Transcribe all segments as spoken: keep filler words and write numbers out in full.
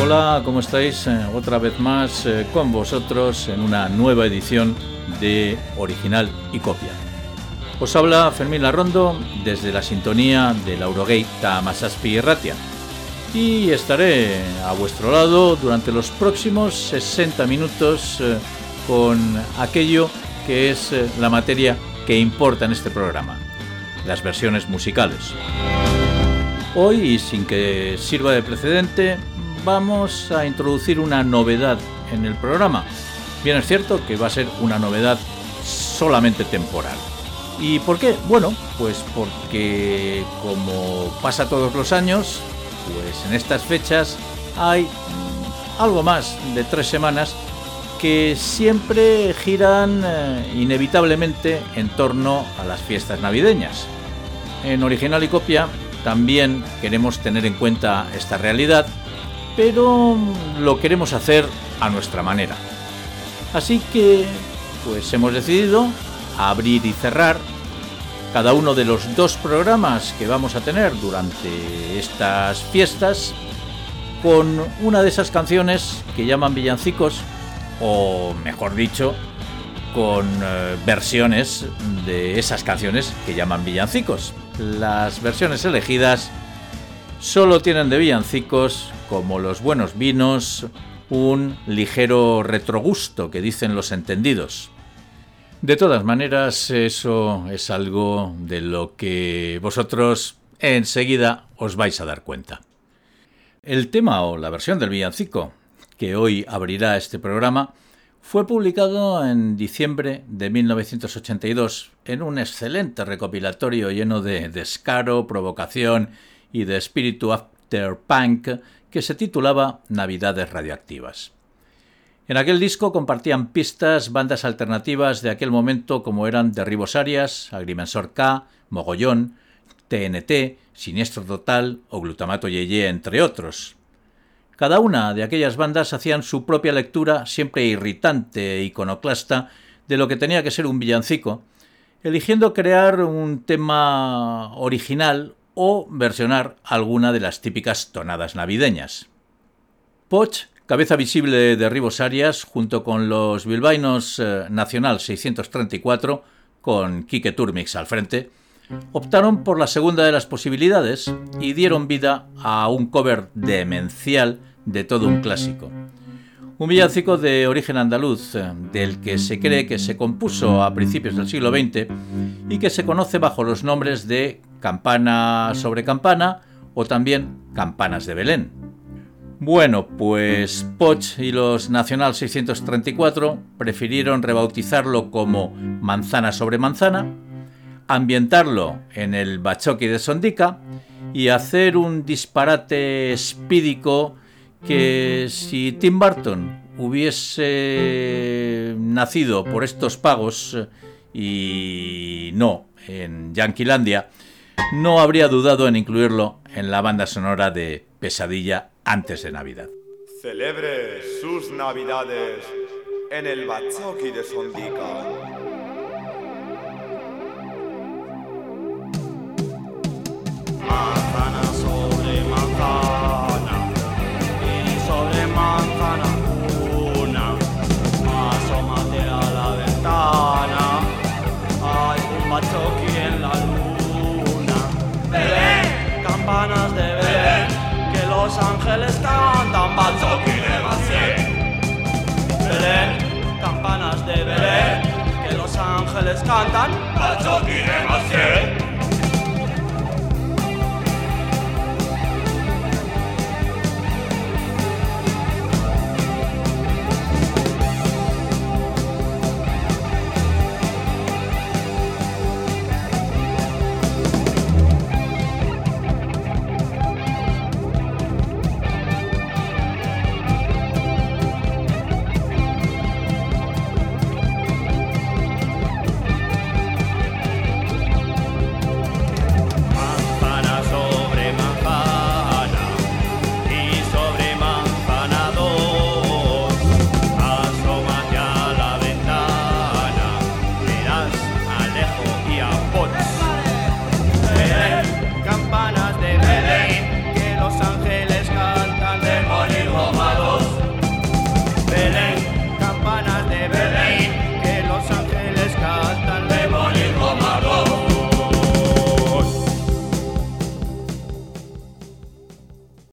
Hola, ¿cómo estáis? Eh, otra vez más eh, con vosotros en una nueva edición de Original y Copia. Os habla Fermín Larrondo desde la sintonía de Laurogei Tamasaspi Ratia y estaré a vuestro lado durante los próximos sesenta minutos eh, con aquello que es eh, la materia que importa en este programa, las versiones musicales. Hoy, y sin que sirva de precedente, vamos a introducir una novedad en el programa. Bien, es cierto que va a ser una novedad solamente temporal. ¿Y por qué? Bueno, pues porque como pasa todos los años, pues en estas fechas hay mmm, algo más de tres semanas que siempre giran eh, inevitablemente en torno a las fiestas navideñas. En Original y Copia también queremos tener en cuenta esta realidad, pero lo queremos hacer a nuestra manera. Así que, pues hemos decidido abrir y cerrar cada uno de los dos programas que vamos a tener durante estas fiestas con una de esas canciones que llaman villancicos, o mejor dicho, con eh, versiones de esas canciones que llaman villancicos. Las versiones elegidas solo tienen de villancicos, como los buenos vinos, un ligero retrogusto, que dicen los entendidos. De todas maneras, eso es algo de lo que vosotros enseguida os vais a dar cuenta. El tema o la versión del villancico que hoy abrirá este programa fue publicado en diciembre de mil novecientos ochenta y dos en un excelente recopilatorio lleno de descaro, provocación y de espíritu afterpunk que se titulaba Navidades Radioactivas. En aquel disco compartían pistas bandas alternativas de aquel momento como eran Derribos Arias, Agrimensor K, Mogollón, T N T, Siniestro Total o Glutamato Yeye, entre otros. Cada una de aquellas bandas hacían su propia lectura, siempre irritante e iconoclasta, de lo que tenía que ser un villancico, eligiendo crear un tema original o versionar alguna de las típicas tonadas navideñas. Poch, cabeza visible de Derribos Arias, junto con los bilbaínos eh, Nacional seiscientos treinta y cuatro, con Quique Turmix al frente, optaron por la segunda de las posibilidades y dieron vida a un cover demencial de todo un clásico. Un villancico de origen andaluz, del que se cree que se compuso a principios del siglo veinte y que se conoce bajo los nombres de Campana sobre Campana o también Campanas de Belén. Bueno, pues Poch y los Nacional seiscientos treinta y cuatro prefirieron rebautizarlo como Manzana sobre Manzana, ambientarlo en el Bachoqui de Sondica y hacer un disparate espídico que si Tim Burton hubiese nacido por estos pagos y no en Yanquilandia, no habría dudado en incluirlo en la banda sonora de Pesadilla antes de Navidad. Celebre sus Navidades en el Bachoqui de Sondica. Manzana sobre manzana y sobre manzana una, asómate a la ventana, hay un bachoqui en la luna. Belén, campanas de Belén, que los ángeles cantan, bachoqui de Macié. Belén, campanas de Belén, que los ángeles cantan, bachoqui de Macié.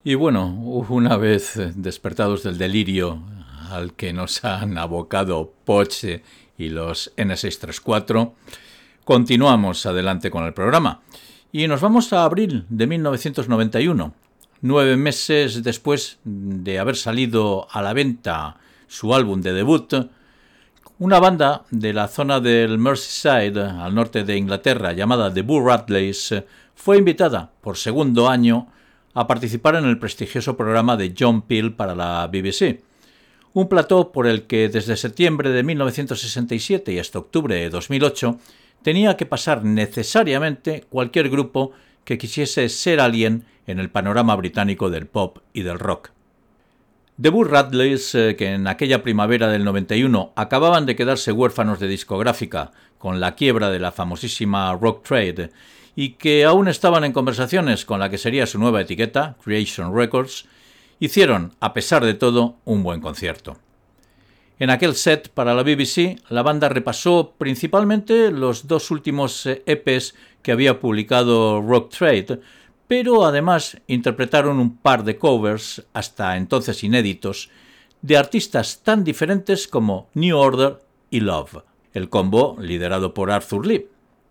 Y bueno, una vez despertados del delirio al que nos han abocado Poche y los N seiscientos treinta y cuatro, continuamos adelante con el programa. Y nos vamos a abril de mil novecientos noventa y uno, nueve meses después de haber salido a la venta su álbum de debut. Una banda de la zona del Merseyside, al norte de Inglaterra, llamada The Boo Radleys, fue invitada por segundo año a participar en el prestigioso programa de John Peel para la B B C, un plató por el que desde septiembre de mil novecientos sesenta y siete y hasta octubre de dos mil ocho tenía que pasar necesariamente cualquier grupo que quisiese ser alguien en el panorama británico del pop y del rock. The Boo Radleys, eh, que en aquella primavera del noventa y uno acababan de quedarse huérfanos de discográfica con la quiebra de la famosísima Rock Trade y que aún estaban en conversaciones con la que sería su nueva etiqueta, Creation Records, hicieron, a pesar de todo, un buen concierto. En aquel set para la B B C, la banda repasó principalmente los dos últimos E Pes que había publicado Rock Trade, pero además interpretaron un par de covers, hasta entonces inéditos, de artistas tan diferentes como New Order y Love, el combo liderado por Arthur Lee.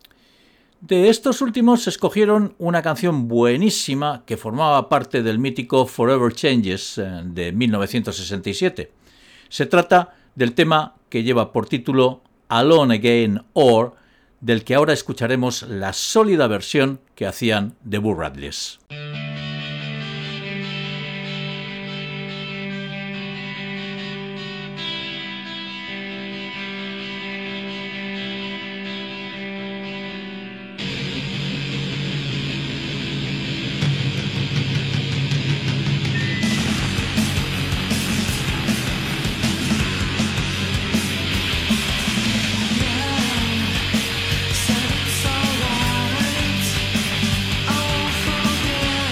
De estos últimos escogieron una canción buenísima que formaba parte del mítico Forever Changes de mil novecientos sesenta y siete. Se trata del tema que lleva por título Alone Again Or, del que ahora escucharemos la sólida versión que hacían The Boo Radleys. Said it's alright, I'll forget.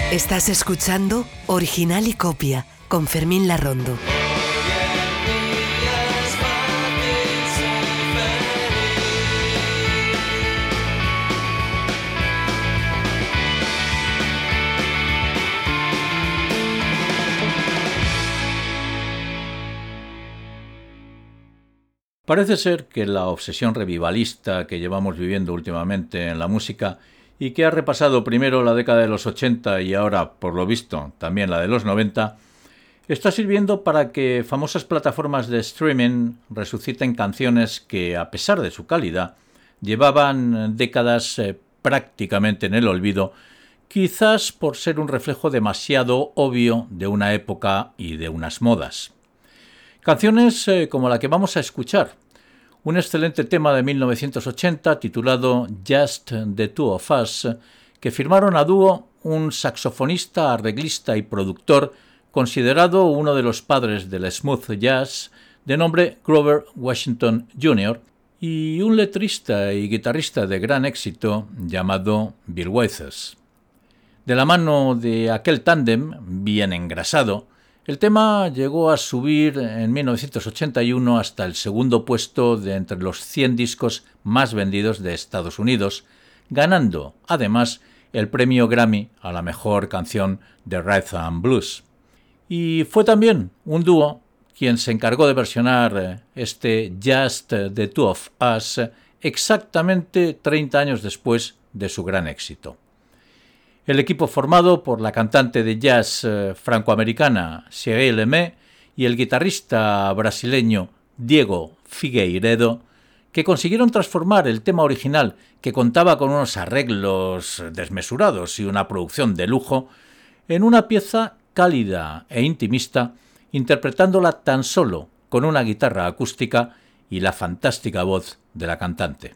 Estás escuchando Original y Copia con Fermín Larrondo. Parece ser que la obsesión revivalista que llevamos viviendo últimamente en la música y que ha repasado primero la década de los ochenta y ahora, por lo visto, también la de los noventa, está sirviendo para que famosas plataformas de streaming resuciten canciones que, a pesar de su calidad, llevaban décadas eh, prácticamente en el olvido, quizás por ser un reflejo demasiado obvio de una época y de unas modas. Canciones eh, como la que vamos a escuchar, un excelente tema de mil novecientos ochenta titulado Just the Two of Us, que firmaron a dúo un saxofonista, arreglista y productor considerado uno de los padres del smooth jazz, de nombre Grover Washington junior, y un letrista y guitarrista de gran éxito llamado Bill Withers. De la mano de aquel tándem bien engrasado, el tema llegó a subir en mil novecientos ochenta y uno hasta el segundo puesto de entre los cien discos más vendidos de Estados Unidos, ganando, además, el premio Grammy a la mejor canción de Rhythm and Blues. Y fue también un dúo quien se encargó de versionar este Just the Two of Us exactamente treinta años después de su gran éxito. El equipo formado por la cantante de jazz eh, francoamericana Cyril Lemé y el guitarrista brasileño Diego Figueiredo, que consiguieron transformar el tema original, que contaba con unos arreglos desmesurados y una producción de lujo, en una pieza cálida e intimista, interpretándola tan solo con una guitarra acústica y la fantástica voz de la cantante.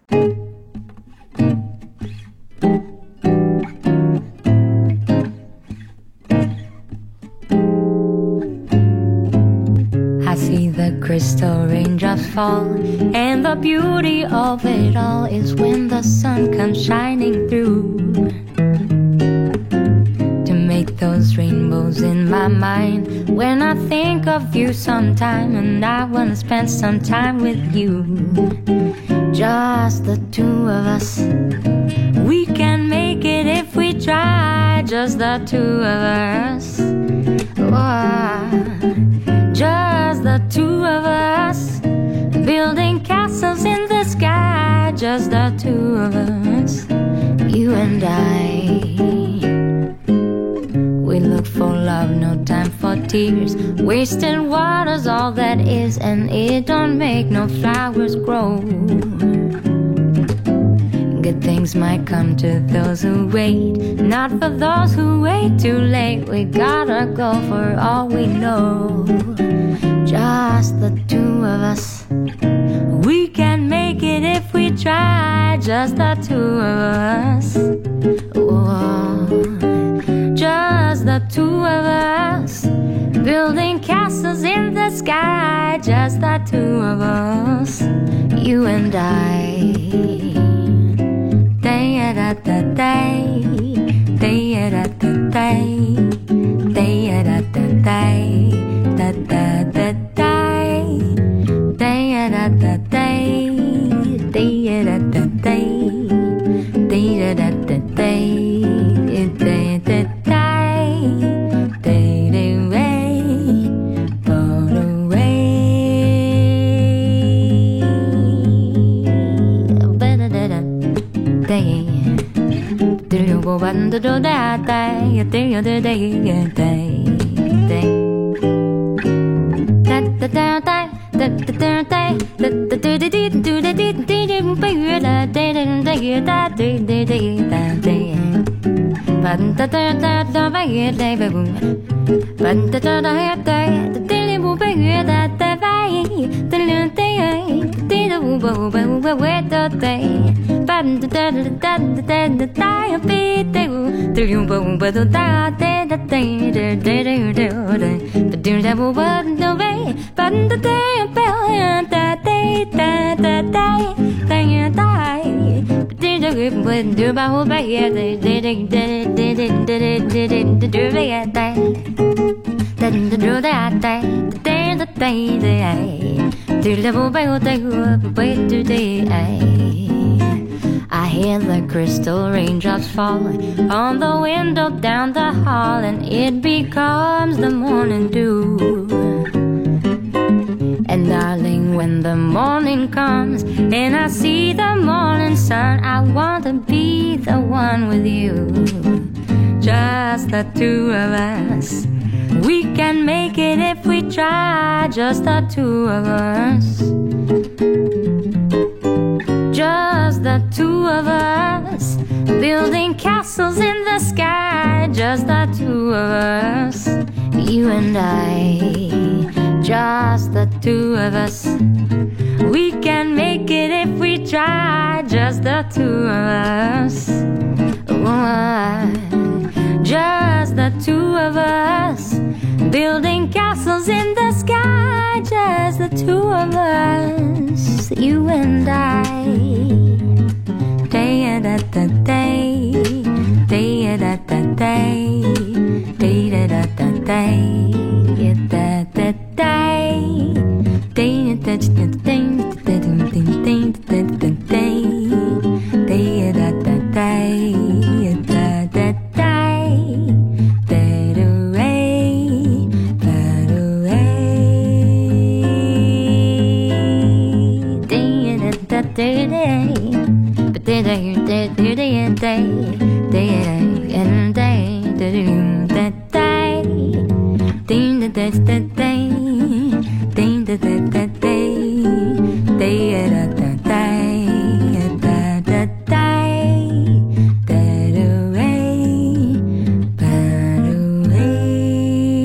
I see the crystal raindrops fall, and the beauty of it all is when the sun comes shining through to make those rainbows in my mind. When I think of you sometime, and I wanna spend some time with you, just the two of us. We can make it if we try, just the two of us. Oh, just the two of us, building castles in the sky, just the two of us, you and I. We look for love, no time for tears, wasting water's all that is, and it don't make no flowers grow. Good things might come to those who wait, not for those who wait too late. We gotta go for all we know, just the two of us. We can make it if we try, just the two of us. Whoa. Just the two of us, building castles in the sky, just the two of us, you and I. Day da da day, day da da day, day da da day, da da da day, day da da day, day da da day, day da da day, day da da. One to do that day, a day, a day, a day, day. Da da da da da da da da da da da da da da da da da da da da. But da da da da by day, but da da da da da da da by da da by da da I hear the crystal raindrops falling on the window down the hall, and it becomes the morning dew. And darling, when the morning comes and I see the morning sun, I want to be the one with you. Just the two of us. We can make it if we try. Just the two of us. Just the two of us. Building castles in the sky. Just the two of us. You and I. Just the two of us. We can make it if we try. Just the two of us. Oh, just the two of us. Building castles in the sky. Just the two of us. You and I. Day da da day. Day da da day. Day da da da day. Da da day. Day da da day. Day da da day. Day da da day. Da da day. That away. That away. Day da da day. But day da da day day day day and day da da day. Ding da da da day. Ding da da da day. Day da da day. Da da day. That away. That away.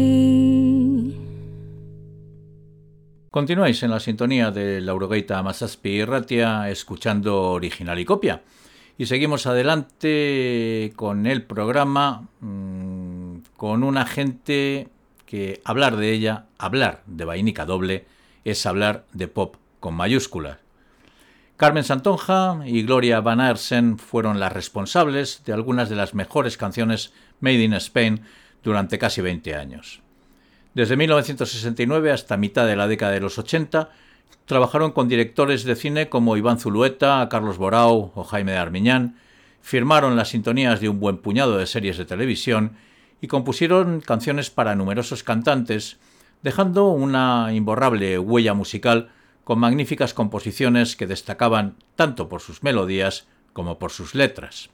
Continuáis en la sintonía de la Eurogaita Hamazazpi Irratia escuchando Original y Copia. Y seguimos adelante con el programa, mmm, con una gente que hablar de ella, hablar de Vainica Doble, es hablar de pop con mayúsculas. Carmen Santonja y Gloria Van Aersen fueron las responsables de algunas de las mejores canciones Made in Spain durante casi veinte años. Desde mil novecientos sesenta y nueve hasta mitad de la década de los ochenta, trabajaron con directores de cine como Iván Zulueta, Carlos Borau o Jaime de Armiñán, firmaron las sintonías de un buen puñado de series de televisión y compusieron canciones para numerosos cantantes, dejando una imborrable huella musical con magníficas composiciones que destacaban tanto por sus melodías como por sus letras.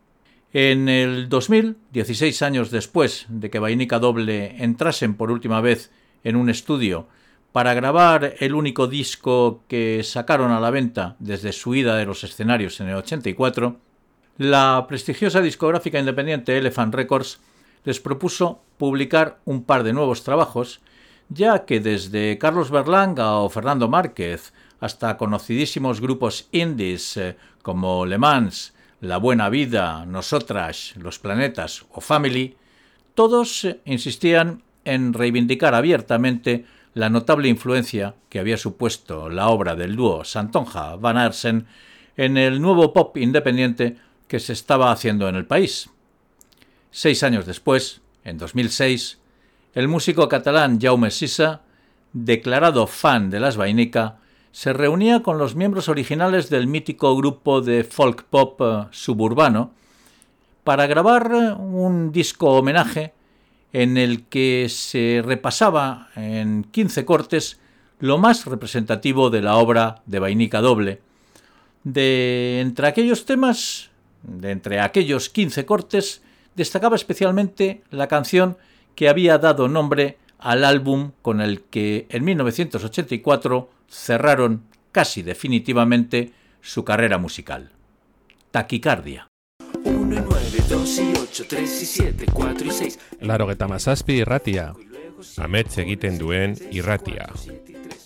En el dos mil, dieciséis años después de que Vainica Doble entrasen por última vez en un estudio para grabar el único disco que sacaron a la venta desde su ida de los escenarios en el ochenta y cuatro, la prestigiosa discográfica independiente Elephant Records les propuso publicar un par de nuevos trabajos, ya que desde Carlos Berlanga o Fernando Márquez hasta conocidísimos grupos indies eh, como Le Mans, La Buena Vida, Nosotras, Los Planetas o Family, todos eh, insistían en reivindicar abiertamente la notable influencia que había supuesto la obra del dúo Santonja-Van Aersen en el nuevo pop independiente que se estaba haciendo en el país. Seis años después, en dos mil seis, el músico catalán Jaume Sisa, declarado fan de las Vainica, se reunía con los miembros originales del mítico grupo de folk pop uh, suburbano para grabar un disco homenaje en el que se repasaba en quince cortes lo más representativo de la obra de Vainica Doble. De entre aquellos temas, de entre aquellos quince cortes, destacaba especialmente la canción que había dado nombre al álbum con el que en mil novecientos ochenta y cuatro cerraron casi definitivamente su carrera musical. Taquicardia. uno y nueve, dos y ocho, tres y siete, cuatro y seis. Laurogeita Hamazazpi Irratia. Amets egiten duen irratia.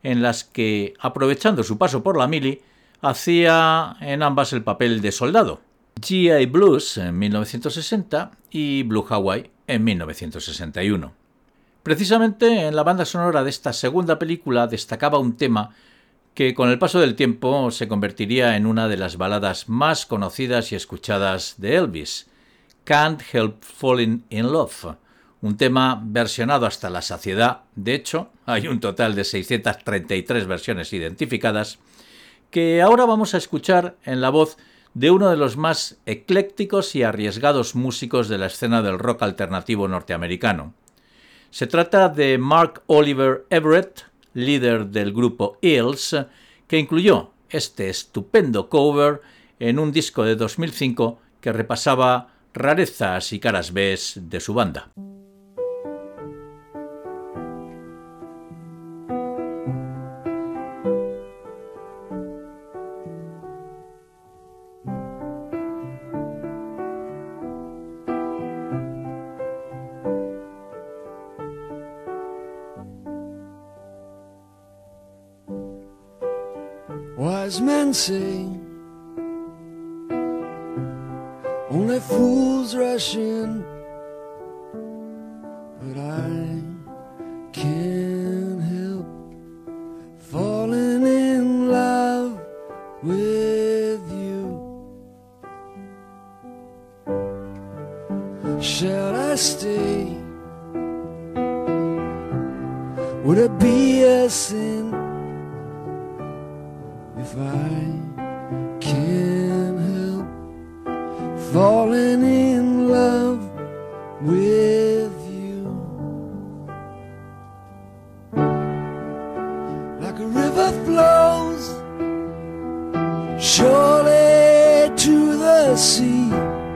en las que, aprovechando su paso por la mili, hacía en ambas el papel de soldado. G I Blues en mil novecientos sesenta y Blue Hawaii en mil novecientos sesenta y uno. Precisamente en la banda sonora de esta segunda película destacaba un tema que con el paso del tiempo se convertiría en una de las baladas más conocidas y escuchadas de Elvis, Can't Help Falling in Love, un tema versionado hasta la saciedad. De hecho, hay un total de seiscientas treinta y tres versiones identificadas, que ahora vamos a escuchar en la voz de uno de los más eclécticos y arriesgados músicos de la escena del rock alternativo norteamericano. Se trata de Mark Oliver Everett, líder del grupo Eels, que incluyó este estupendo cover en un disco de dos mil cinco que repasaba rarezas y caras B de su banda. Wise men say only fools rush in, but I can't help falling in love with you. Shall I stay? Would it be a sin if I can't help falling in love with you? Like a river flows surely to the sea,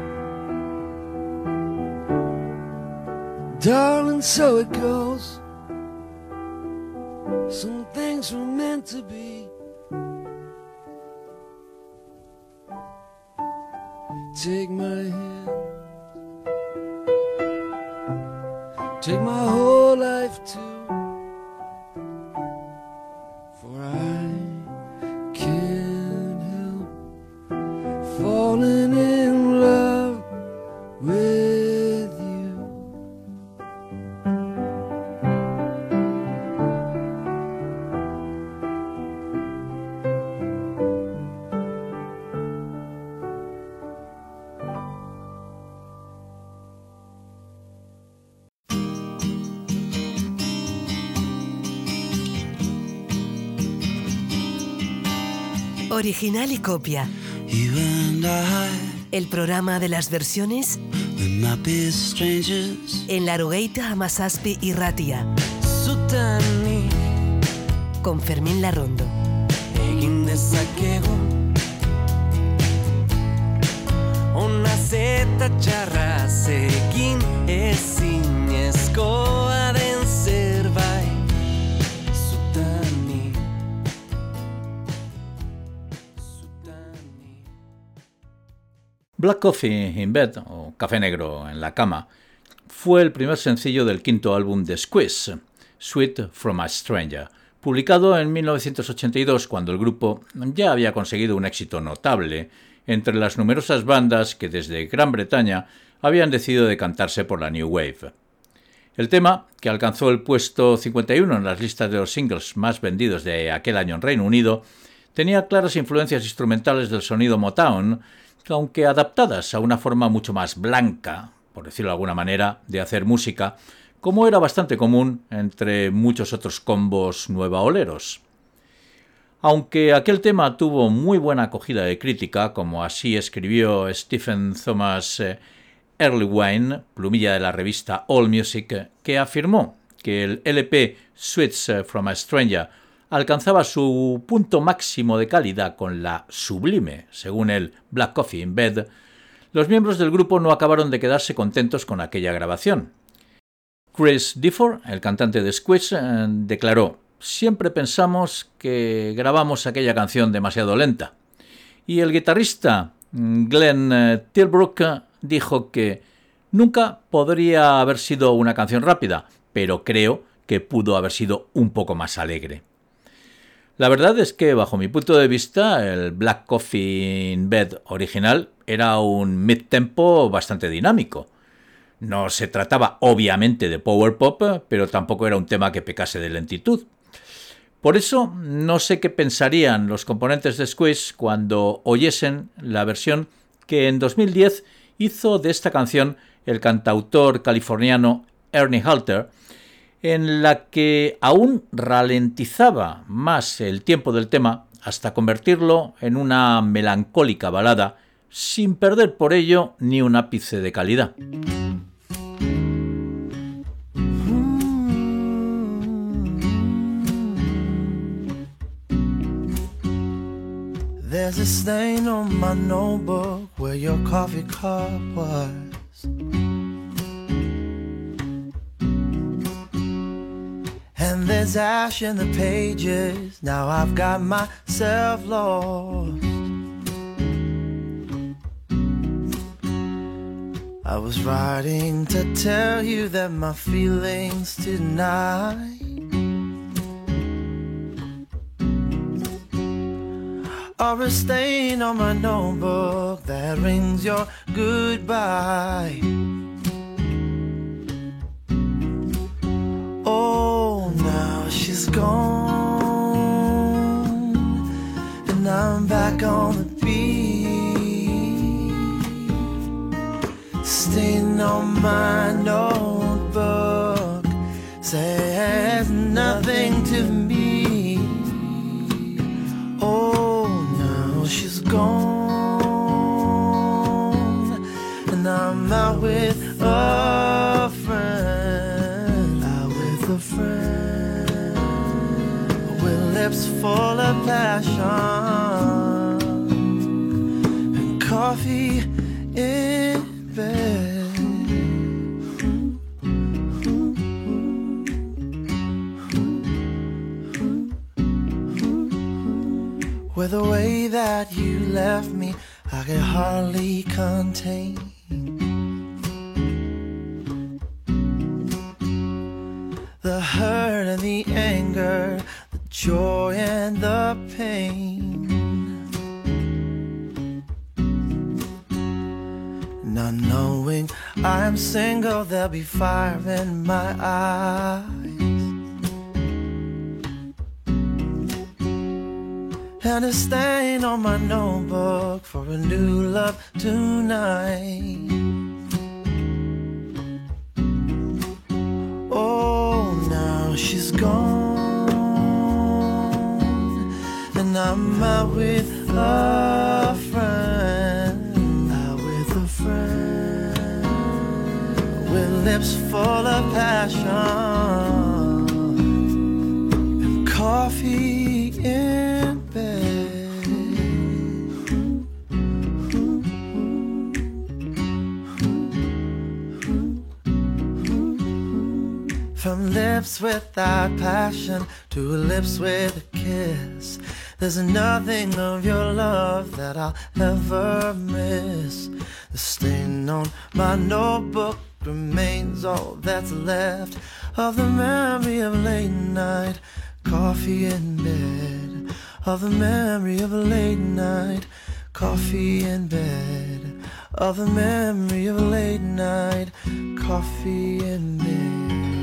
darling, so it goes. Some things were meant to be. Take my hand, take my whole life too, for I can't help falling in love with you. Original y copia. El programa de las versiones en Larogeita Hamazazpi y Ratia. Con Fermín Larrondo. Ona zeta txarra zegin ezinezkoa den zerbait zutani. Black Coffee in Bed, o Café Negro en la Cama, fue el primer sencillo del quinto álbum de Squeeze, Sweet from a Stranger, publicado en mil novecientos ochenta y dos, cuando el grupo ya había conseguido un éxito notable entre las numerosas bandas que desde Gran Bretaña habían decidido decantarse por la New Wave. El tema, que alcanzó el puesto cincuenta y uno en las listas de los singles más vendidos de aquel año en Reino Unido, tenía claras influencias instrumentales del sonido Motown, aunque adaptadas a una forma mucho más blanca, por decirlo de alguna manera, de hacer música, como era bastante común entre muchos otros combos nuevaoleros. Aunque aquel tema tuvo muy buena acogida de crítica, como así escribió Stephen Thomas Erlewine, plumilla de la revista AllMusic, que afirmó que el L P Sweets from a Stranger alcanzaba su punto máximo de calidad con la sublime, según el Black Coffee in Bed, los miembros del grupo no acabaron de quedarse contentos con aquella grabación. Chris Difford, el cantante de Squeeze, eh, declaró: «Siempre pensamos que grabamos aquella canción demasiado lenta». Y el guitarrista Glenn Tilbrook dijo que nunca podría haber sido una canción rápida, pero creo que pudo haber sido un poco más alegre. La verdad es que, bajo mi punto de vista, el Black Coffee in Bed original era un mid-tempo bastante dinámico. No se trataba, obviamente, de power pop, pero tampoco era un tema que pecase de lentitud. Por eso, no sé qué pensarían los componentes de Squeeze cuando oyesen la versión que en dos mil diez hizo de esta canción el cantautor californiano Ernie Halter, en la que aún ralentizaba más el tiempo del tema hasta convertirlo en una melancólica balada, sin perder por ello ni un ápice de calidad. There's a stain on my notebook where your coffee cup was. And there's ash in the pages, now I've got myself lost. I was writing to tell you that my feelings tonight are a stain on my notebook that rings your goodbye. Oh, now she's gone, and I'm back on the beat. Stain on my notebook says nothing to me. Oh, now she's gone, and I'm out with a friend, out with a friend, with lips full of passion and coffee in bed. With the way that you left me, I could hardly contain. The hurt and the anger, the joy and the pain. Not knowing I'm single, there'll be fire in my eyes. And a stain on my notebook for a new love tonight. Oh, now she's gone, and I'm out with a friend, out with a friend, with lips full of passion and coffee in bed. From lips without passion to lips with a kiss, there's nothing of your love that I'll ever miss. The stain on my notebook remains all that's left of the memory of late night coffee in bed, of the memory of a late night coffee in bed, of the memory of a late night coffee in bed.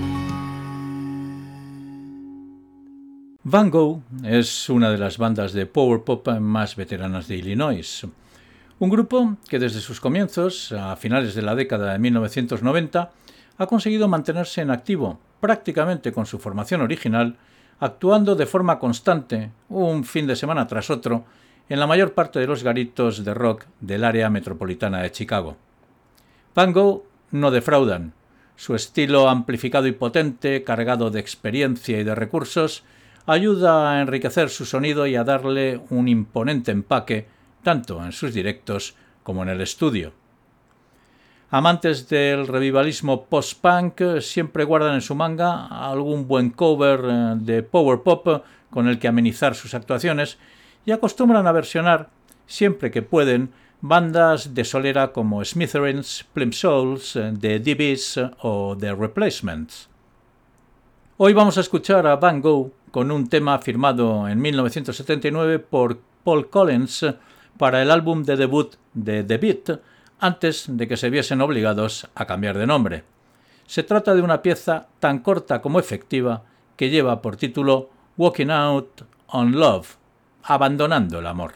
Van Gogh es una de las bandas de power pop más veteranas de Illinois. Un grupo que desde sus comienzos, a finales de la década de mil novecientos noventa, ha conseguido mantenerse en activo, prácticamente con su formación original, actuando de forma constante, un fin de semana tras otro, en la mayor parte de los garitos de rock del área metropolitana de Chicago. Van Gogh no defraudan. Su estilo amplificado y potente, cargado de experiencia y de recursos, ayuda a enriquecer su sonido y a darle un imponente empaque, tanto en sus directos como en el estudio. Amantes del revivalismo post-punk siempre guardan en su manga algún buen cover de power pop con el que amenizar sus actuaciones y acostumbran a versionar, siempre que pueden, bandas de solera como Smithereens, Plimsouls, The D Bs o The Replacements. Hoy vamos a escuchar a Van Gogh con un tema firmado en mil novecientos setenta y nueve por Paul Collins para el álbum de debut de The Beat, antes de que se viesen obligados a cambiar de nombre. Se trata de una pieza tan corta como efectiva que lleva por título Walking Out on Love, abandonando el amor.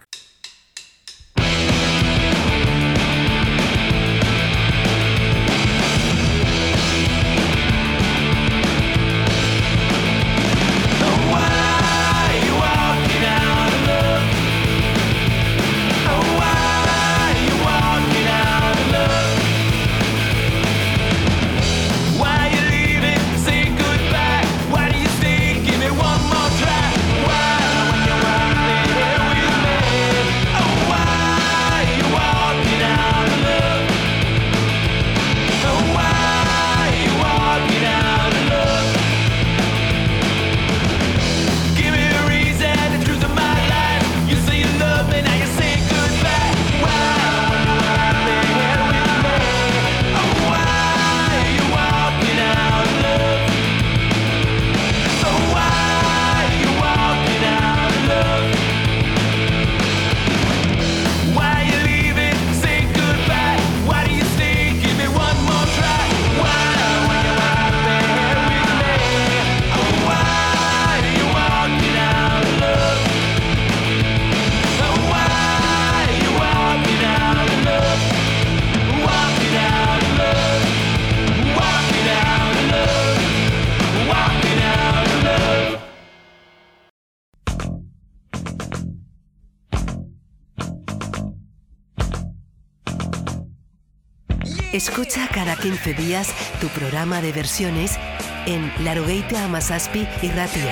Escucha cada quince días tu programa de versiones en Larogeita Hamazazpi y Ratia.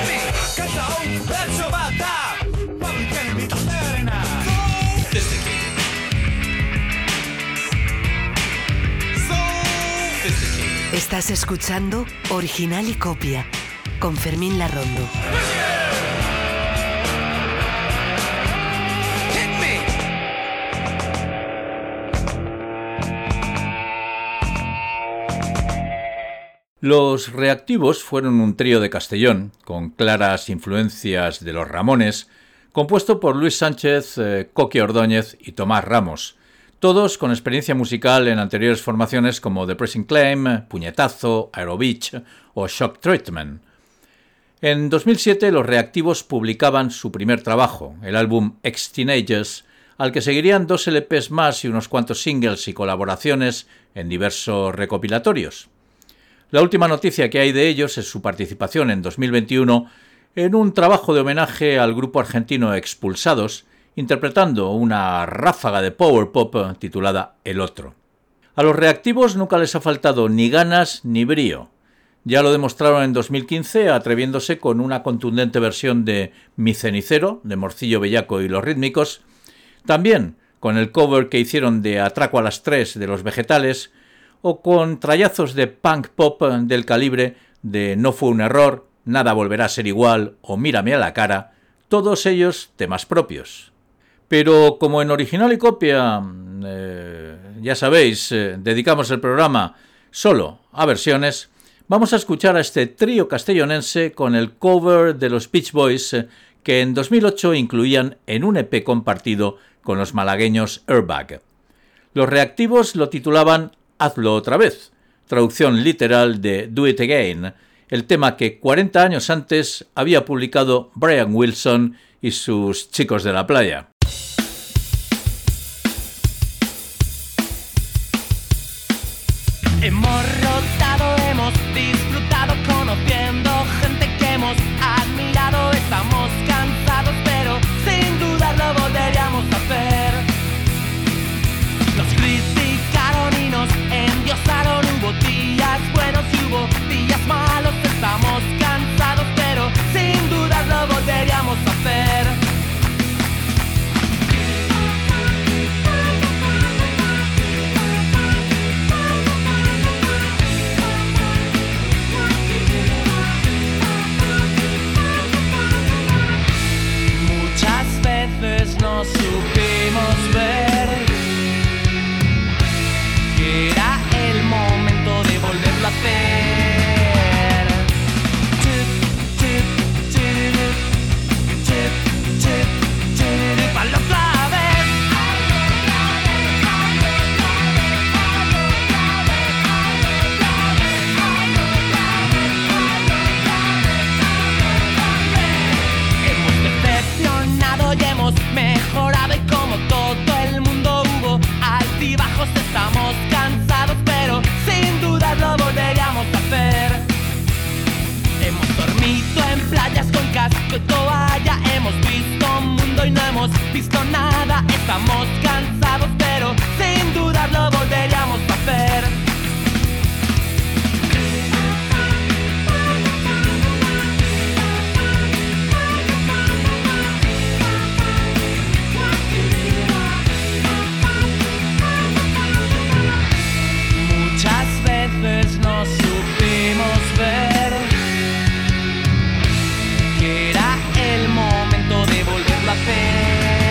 Estás escuchando Original y Copia con Fermín Larrondo. Los Reactivos fueron un trío de Castellón, con claras influencias de los Ramones, compuesto por Luis Sánchez, eh, Coqui Ordóñez y Tomás Ramos, todos con experiencia musical en anteriores formaciones como The Pressing Claim, Puñetazo, Aerobeach o Shock Treatment. En dos mil siete los Reactivos publicaban su primer trabajo, el álbum Ex-Teenagers, al que seguirían dos L Pes más y unos cuantos singles y colaboraciones en diversos recopilatorios. La última noticia que hay de ellos es su participación en dos mil veintiuno en un trabajo de homenaje al grupo argentino Expulsados, interpretando una ráfaga de power pop titulada El Otro. A los Reactivos nunca les ha faltado ni ganas ni brío. Ya lo demostraron en dos mil quince atreviéndose con una contundente versión de Mi Cenicero, de Morcillo Bellaco y Los Rítmicos, también con el cover que hicieron de Atraco a las tres de Los Vegetales, o con trallazos de punk pop del calibre de No fue un error, Nada volverá a ser igual o Mírame a la cara, todos ellos temas propios. Pero como en Original y Copia, eh, ya sabéis, eh, dedicamos el programa solo a versiones, vamos a escuchar a este trío castellonense con el cover de los Beach Boys eh, que en dos mil ocho incluían en un E P compartido con los malagueños Airbag. Los Reactivos lo titulaban Hazlo otra vez, traducción literal de Do It Again, el tema que cuarenta años antes había publicado Brian Wilson y sus Chicos de la Playa. Hemos rodado, hemos disfrutado conociendo gente que hemos admirado. Estamos cansados, pero sin dudarlo volveríamos a hacer. Nos criticaron y nos endiosaron. Hubo días buenos y hubo días malos. Estamos cansados, pero sin dudarlo volveríamos a hacer. veranito en playas con casco y toalla. Hemos visto un mundo y no hemos visto nada. Estamos cansados, pero sin dudarlo volveríamos a hacer. Muchas veces no supimos ver que era el momento de volverlo a hacer.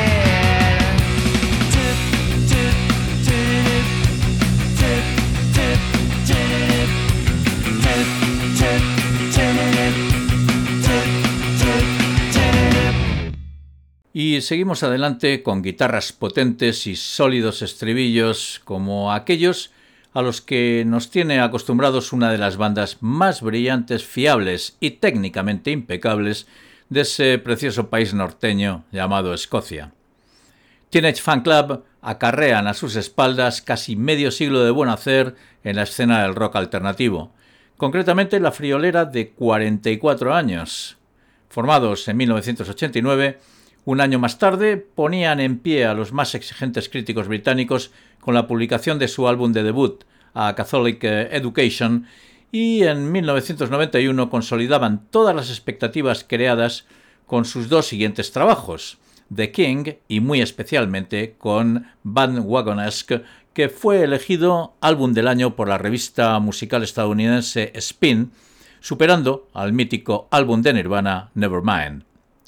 Y seguimos adelante con guitarras potentes y sólidos estribillos como aquellos a los que nos tiene acostumbrados una de las bandas más brillantes, fiables y técnicamente impecables de ese precioso país norteño llamado Escocia. Teenage Fanclub acarrean a sus espaldas casi medio siglo de buen hacer en la escena del rock alternativo, concretamente la friolera de cuarenta y cuatro años. Formados en mil novecientos ochenta y nueve, un año más tarde ponían en pie a los más exigentes críticos británicos con la publicación de su álbum de debut, A Catholic Education, y en mil novecientos noventa y uno consolidaban todas las expectativas creadas con sus dos siguientes trabajos, The King y muy especialmente con Bandwagonesque, que fue elegido álbum del año por la revista musical estadounidense Spin, superando al mítico álbum de Nirvana Nevermind.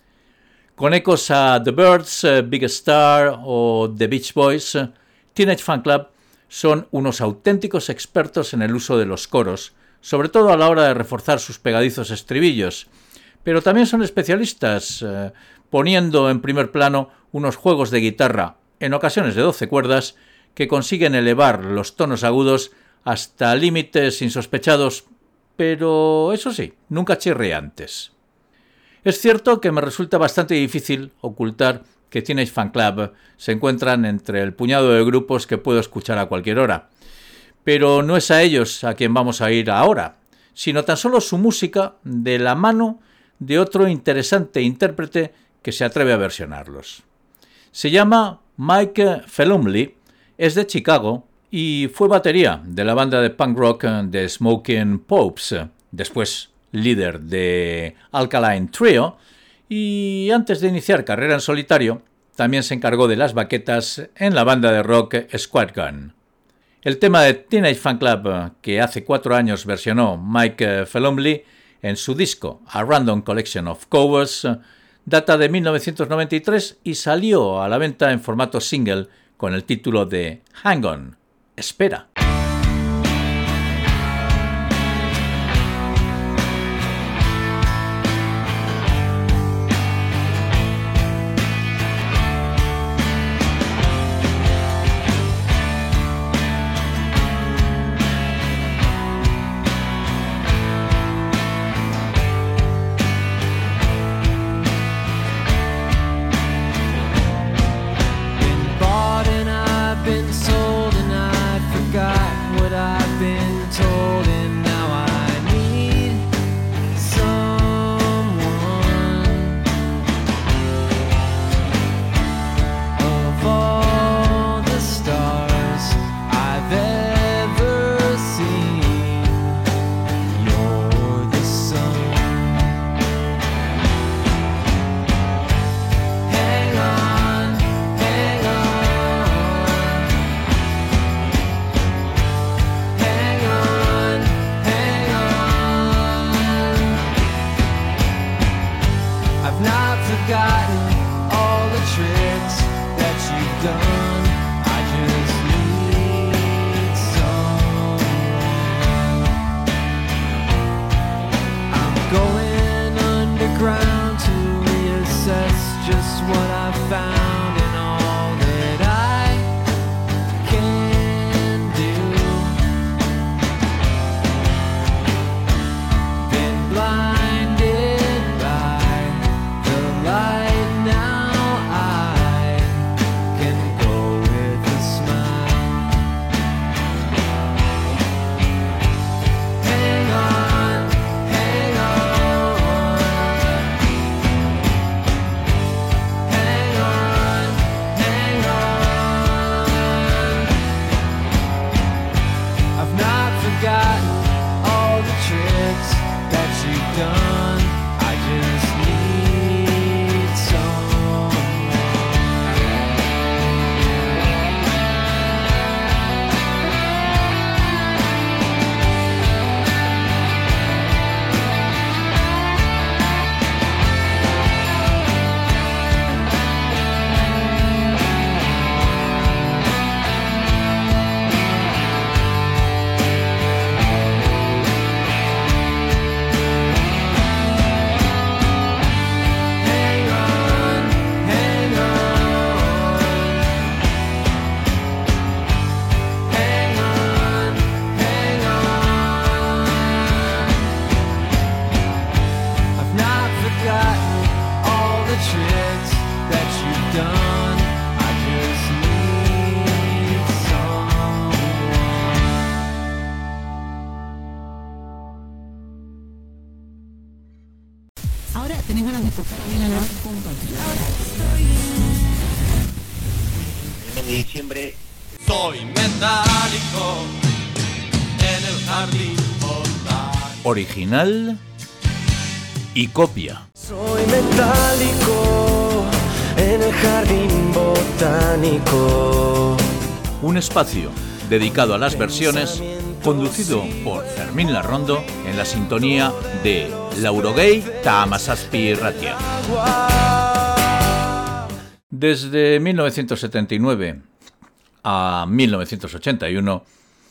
Con ecos a The Byrds, Big Star o The Beach Boys, Teenage Fanclub son unos auténticos expertos en el uso de los coros, sobre todo a la hora de reforzar sus pegadizos estribillos, pero también son especialistas, eh, poniendo en primer plano unos juegos de guitarra, en ocasiones de doce cuerdas, que consiguen elevar los tonos agudos hasta límites insospechados, pero eso sí, nunca chirriantes. Es cierto que me resulta bastante difícil ocultar que Teenage Fanclub se encuentran entre el puñado de grupos que puedo escuchar a cualquier hora. Pero no es a ellos a quien vamos a ir ahora, sino tan solo su música de la mano de otro interesante intérprete que se atreve a versionarlos. Se llama Mike Felumlee, es de Chicago y fue batería de la banda de punk rock The Smoking Popes, después líder de Alkaline Trio, y antes de iniciar carrera en solitario, también se encargó de las baquetas en la banda de rock Squad Gun. El tema de Teenage Fanclub que hace cuatro años versionó Mike Felumlee en su disco A Random Collection of Covers data de mil novecientos noventa y tres y salió a la venta en formato single con el título de Hang On, Espera. Go done. I just need someone. Ahora tenés ganas de tocar bien a la banda con Patrick. El mes de diciembre soy metálico en el jardín botánico. Original y copia. Soy metálico en el jardín botánico. Un espacio dedicado a las versiones, conducido por Fermín Larrondo en la sintonía de Laurogei ta Hamazazpi Ratia. Desde mil novecientos setenta y nueve a mil novecientos ochenta y uno,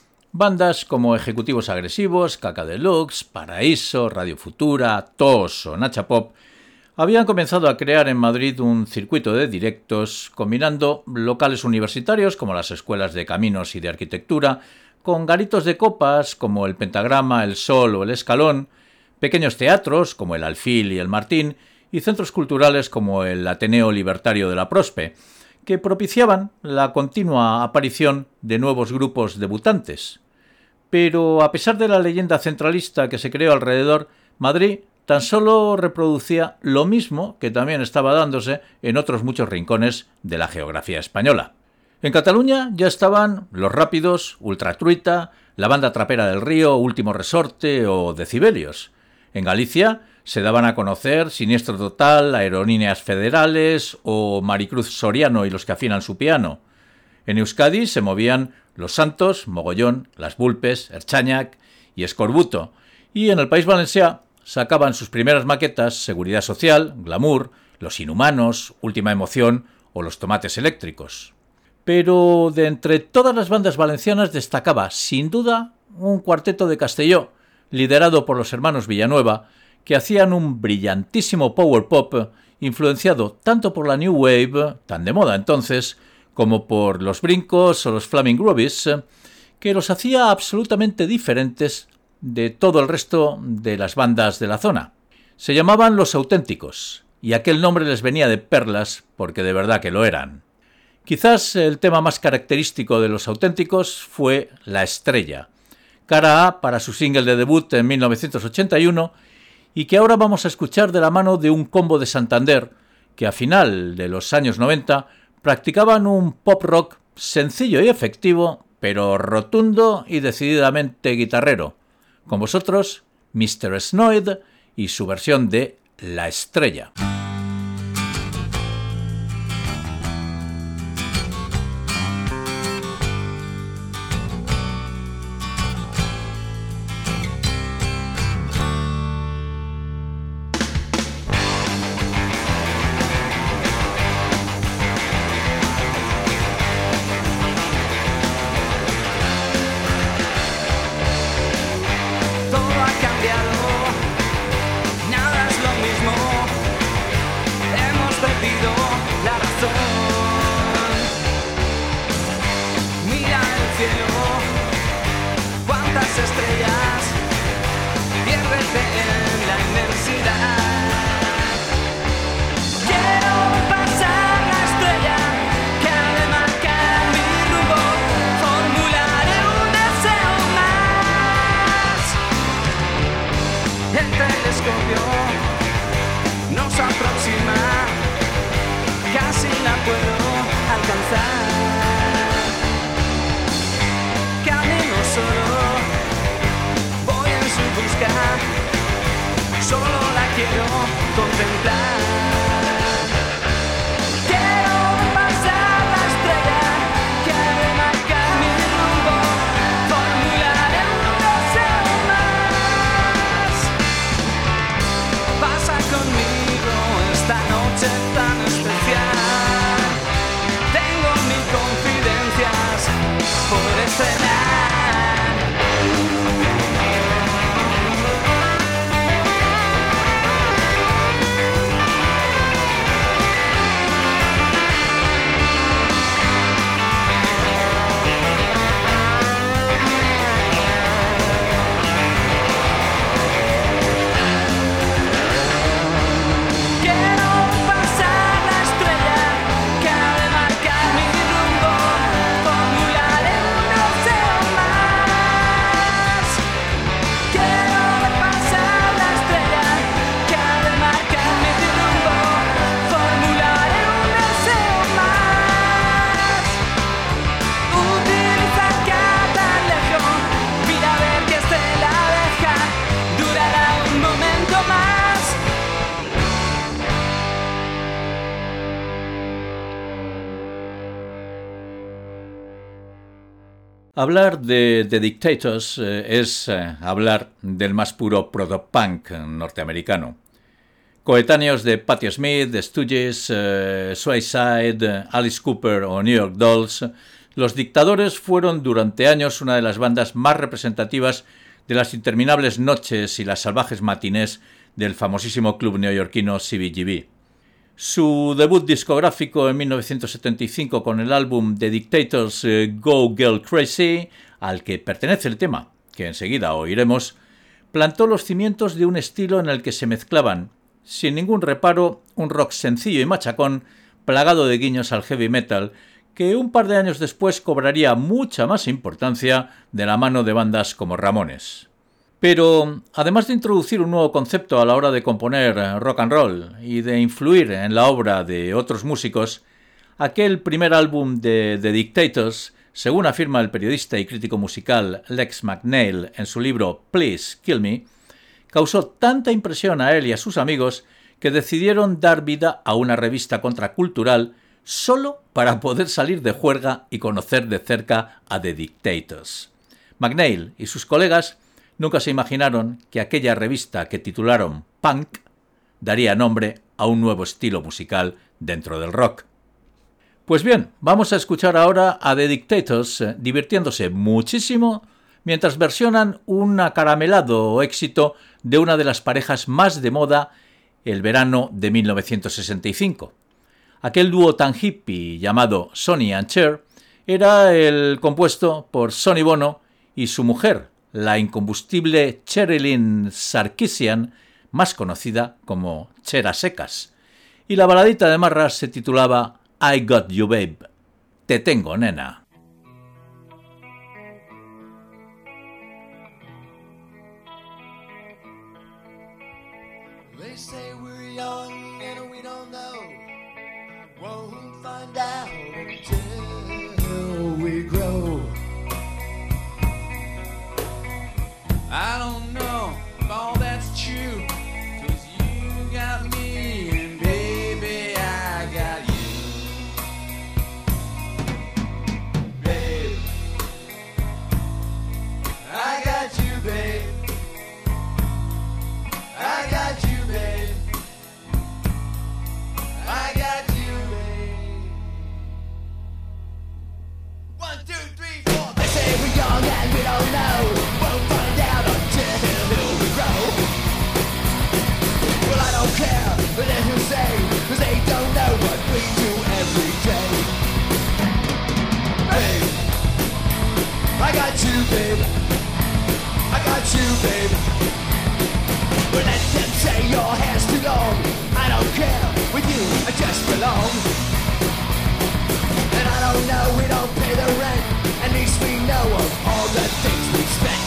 bandas como Ejecutivos Agresivos, Caca Deluxe, Paraíso, Radio Futura, Tos o Nacha Pop habían comenzado a crear en Madrid un circuito de directos combinando locales universitarios como las escuelas de Caminos y de Arquitectura con garitos de copas como el Pentagrama, el Sol o el Escalón, pequeños teatros como el Alfil y el Martín y centros culturales como el Ateneo Libertario de la Prospe, que propiciaban la continua aparición de nuevos grupos debutantes. Pero a pesar de la leyenda centralista que se creó alrededor, Madrid tan solo reproducía lo mismo que también estaba dándose en otros muchos rincones de la geografía española. En Cataluña ya estaban Los Rápidos, Ultratruita, la Banda Trapera del Río, Último Resorte o Decibelios. En Galicia se daban a conocer Siniestro Total, Aerolíneas Federales o Maricruz Soriano y los que afinan su piano. En Euskadi se movían Los Santos, Mogollón, Las Vulpes, Erchañac y Escorbuto. Y en el País Valencià sacaban sus primeras maquetas Seguridad Social, Glamour, Los Inhumanos, Última Emoción o Los Tomates Eléctricos. Pero de entre todas las bandas valencianas destacaba, sin duda, un cuarteto de Castelló, liderado por los hermanos Villanueva, que hacían un brillantísimo power pop influenciado tanto por la New Wave, tan de moda entonces, como por los Brincos o los Flaming Groovies, que los hacía absolutamente diferentes de todo el resto de las bandas de la zona. Se llamaban Los Auténticos, y aquel nombre les venía de perlas porque de verdad que lo eran. Quizás el tema más característico de Los Auténticos fue La Estrella, cara A para su single de debut en mil novecientos ochenta y uno, y que ahora vamos a escuchar de la mano de un combo de Santander que a final de los años noventa practicaban un pop rock sencillo y efectivo, pero rotundo y decididamente guitarrero. Con vosotros, mister Snoid y su versión de La Estrella. Estrenar Hablar de The Dictators eh, es eh, hablar del más puro proto-punk norteamericano. Coetáneos de Patti Smith, The Stooges, eh, Suicide, Alice Cooper o New York Dolls, Los Dictadores fueron durante años una de las bandas más representativas de las interminables noches y las salvajes matinés del famosísimo club neoyorquino C B G B. Su debut discográfico en mil novecientos setenta y cinco con el álbum The Dictators eh, Go Girl Crazy, al que pertenece el tema, que enseguida oiremos, plantó los cimientos de un estilo en el que se mezclaban, sin ningún reparo, un rock sencillo y machacón, plagado de guiños al heavy metal, que un par de años después cobraría mucha más importancia de la mano de bandas como Ramones. Pero, además de introducir un nuevo concepto a la hora de componer rock and roll y de influir en la obra de otros músicos, aquel primer álbum de The Dictators, según afirma el periodista y crítico musical Lex McNeil en su libro Please Kill Me, causó tanta impresión a él y a sus amigos que decidieron dar vida a una revista contracultural solo para poder salir de juerga y conocer de cerca a The Dictators. McNeil y sus colegas nunca se imaginaron que aquella revista que titularon Punk daría nombre a un nuevo estilo musical dentro del rock. Pues bien, vamos a escuchar ahora a The Dictators eh, divirtiéndose muchísimo mientras versionan un acaramelado éxito de una de las parejas más de moda el verano de mil novecientos sesenta y cinco. Aquel dúo tan hippie llamado Sonny and Cher era el compuesto por Sonny Bono y su mujer, la incombustible Sherilyn Sarkisian, más conocida como Cher a secas. Y la baladita de marras se titulaba I Got You Babe, Te tengo, nena. They say we're young and we don't know. Won't find out until we grow. I don't know if all that's true, 'cause you got me and baby I got you. Babe, I got you, babe. I got you, babe. I got you, babe. One, two, three, four. They say we're young and we don't know. Won't find out until we grow. Well, I don't care what they say, 'cause they don't know what we do every day. Babe, I got you, babe. I got you, babe. Well, let them say your hair's too long. I don't care, with you I just belong. And I don't know, we don't pay the rent. At least we know of all the things we spent.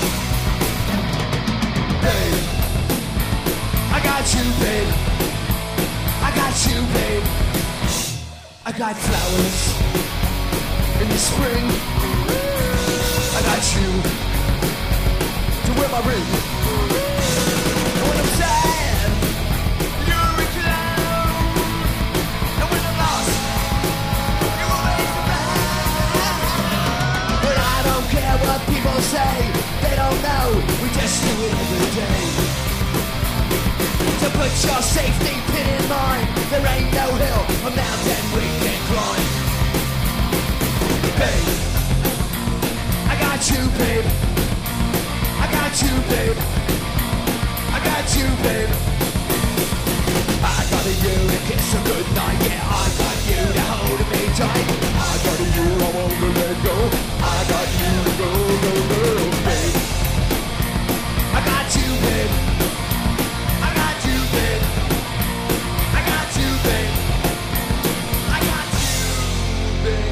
Babe, I got you, babe. I got you, babe. I got flowers in the spring. I got you to wear my ring. And when I'm sad, you're a clown. And when I'm lost, you're always around. But I don't care what people say, they don't know, we just do it every day. So put your safety pin in mind, there ain't no hill or mountain we can climb. Babe, I got you, babe. I got you, babe. I got you, babe. I got you to kiss a good night. Yeah, I got you to hold me tight. I got you, I won't let go. I got you to go, go, go, babe. I got you, babe. I got you, babe. I got you, babe. I got you, babe.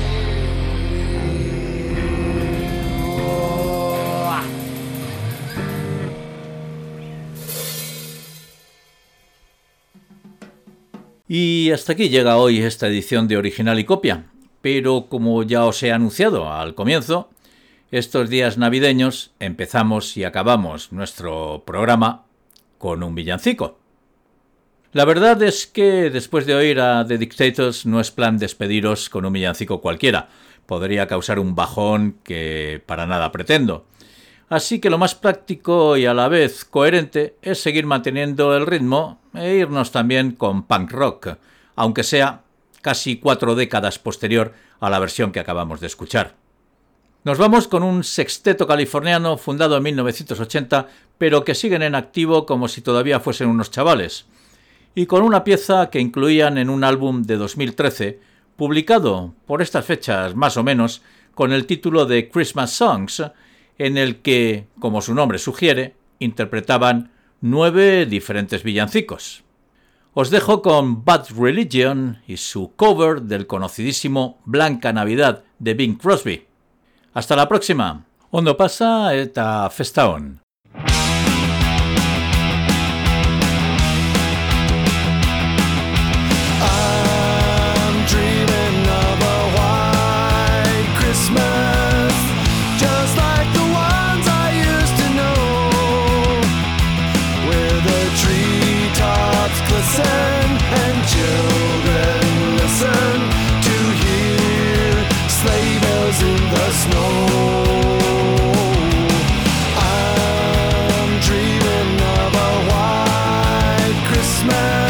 Y hasta aquí llega hoy esta edición de Original y Copia, pero como ya os he anunciado al comienzo, estos días navideños empezamos y acabamos nuestro programa con un villancico. La verdad es que después de oír a The Dictators no es plan despediros con un villancico cualquiera, podría causar un bajón que para nada pretendo. Así que lo más práctico y a la vez coherente es seguir manteniendo el ritmo e irnos también con punk rock, aunque sea casi cuatro décadas posterior a la versión que acabamos de escuchar. Nos vamos con un sexteto californiano fundado en mil novecientos ochenta, pero que siguen en activo como si todavía fuesen unos chavales, y con una pieza que incluían en un álbum de dos mil trece, publicado por estas fechas más o menos, con el título de Christmas Songs, en el que, como su nombre sugiere, interpretaban nueve diferentes villancicos. Os dejo con Bad Religion y su cover del conocidísimo Blanca Navidad de Bing Crosby. Hasta la próxima. Ondo pasa eta festa on. And children listen to hear sleigh bells in the snow. I'm dreaming of a white Christmas.